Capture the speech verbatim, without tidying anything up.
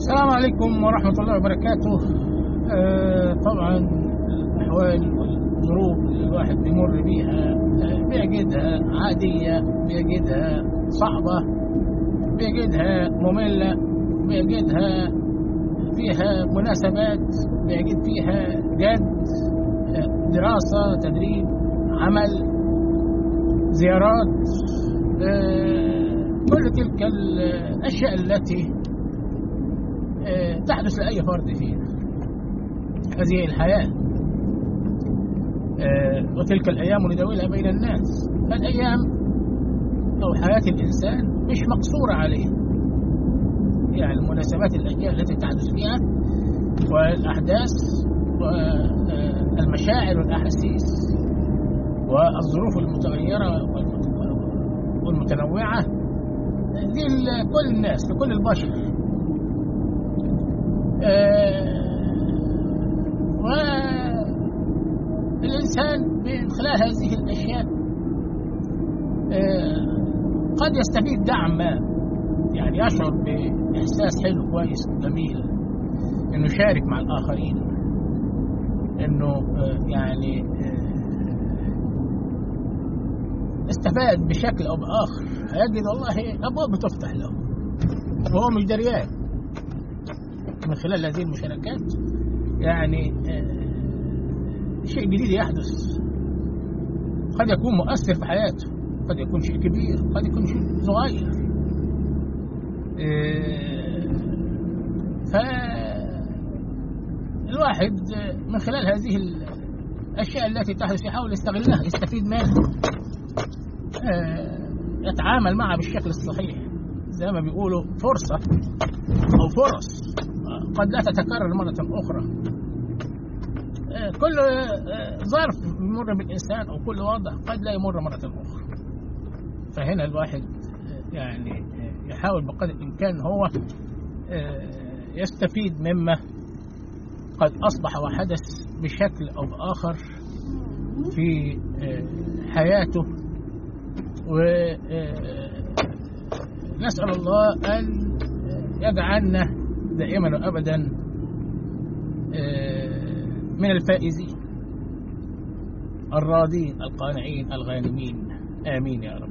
السلام عليكم ورحمة الله وبركاته. آه طبعا الأحوال والظروف اللي الواحد بيمر بيها آه بيجدها عادية، بيجدها صعبة، بيجدها مملة، بيجدها فيها مناسبات، بيجد فيها جد، آه دراسة، تدريب، عمل، زيارات، آه كل تلك الأشياء التي تحدث لأي فرد فينا. هذه الحياة وتلك الأيام نداولها بين الناس. فالأيام أو حياة الإنسان مش مقصورة عليه، يعني المناسبات، الأشياء التي تحدث فيها والأحداث والمشاعر والأحاسيس والظروف المتغيرة والمتنوعة دي لكل الناس، لكل البشر. آه والإنسان من خلال هذه الأشياء آه قد يستفيد دعم ما، يعني يشعر بإحساس حلو كويس جميل إنه يشارك مع الآخرين، إنه آه يعني آه استفاد بشكل أو بآخر. هيجد والله أبواب بتفتح له وهو مش دريان من خلال هذه المشاركات. يعني شيء جديد يحدث، قد يكون مؤثر في حياته، قد يكون شيء كبير، قد يكون شيء صغير. فالواحد من خلال هذه الأشياء التي تحدث يحاول يستغلها، يستفيد منها، يتعامل معها بالشكل الصحيح. زي ما بيقولوا فرصة أو فرص قد لا تتكرر مرة أخرى. كل ظرف يمر بالإنسان أو كل وضع قد لا يمر مرة أخرى. فهنا الواحد يعني يحاول بقدر الإمكان هو يستفيد مما قد أصبح وحدث بشكل أو بآخر في حياته. ونسأل الله أن يجعلنا دائما وأبدا من الفائزين الراضين القانعين الغانمين، آمين يا رب.